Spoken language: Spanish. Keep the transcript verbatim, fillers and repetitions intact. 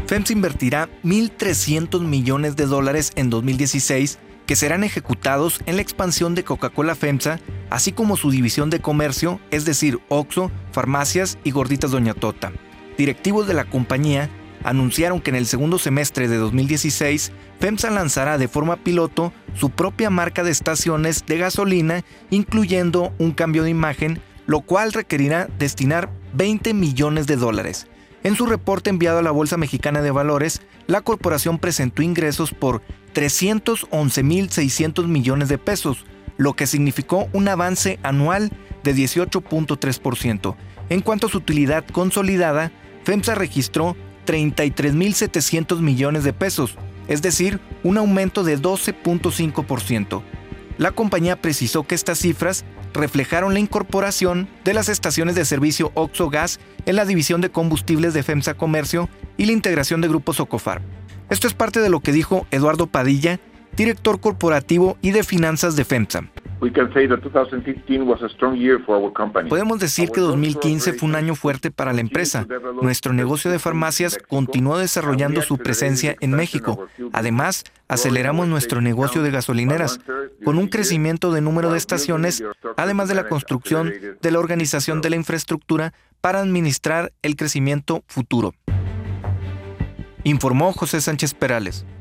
FEMSA invertirá mil trescientos millones de dólares en dos mil dieciséis que serán ejecutados en la expansión de Coca-Cola FEMSA, así como su división de comercio, es decir, Oxxo, farmacias y Gorditas Doña Tota. Directivos de la compañía anunciaron que en el segundo semestre de dos mil dieciséis, FEMSA lanzará de forma piloto su propia marca de estaciones de gasolina, incluyendo un cambio de imagen, lo cual requerirá destinar veinte millones de dólares. En su reporte enviado a la Bolsa Mexicana de Valores, la corporación presentó ingresos por trescientos once mil seiscientos millones de pesos, lo que significó un avance anual de dieciocho punto tres por ciento. En cuanto a su utilidad consolidada, FEMSA registró treinta y tres mil setecientos millones de pesos, es decir, un aumento de doce punto cinco por ciento. La compañía precisó que estas cifras reflejaron la incorporación de las estaciones de servicio Oxxo Gas en la división de combustibles de FEMSA Comercio y la integración de Grupo Socofar. Esto es parte de lo que dijo Eduardo Padilla, director corporativo y de finanzas de FEMSA. Podemos decir que dos mil quince fue un año fuerte para la empresa. Nuestro negocio de farmacias continuó desarrollando su presencia en México. Además, aceleramos nuestro negocio de gasolineras, con un crecimiento de número de estaciones, además de la construcción de la organización de la infraestructura para administrar el crecimiento futuro. Informó José Sánchez Perales.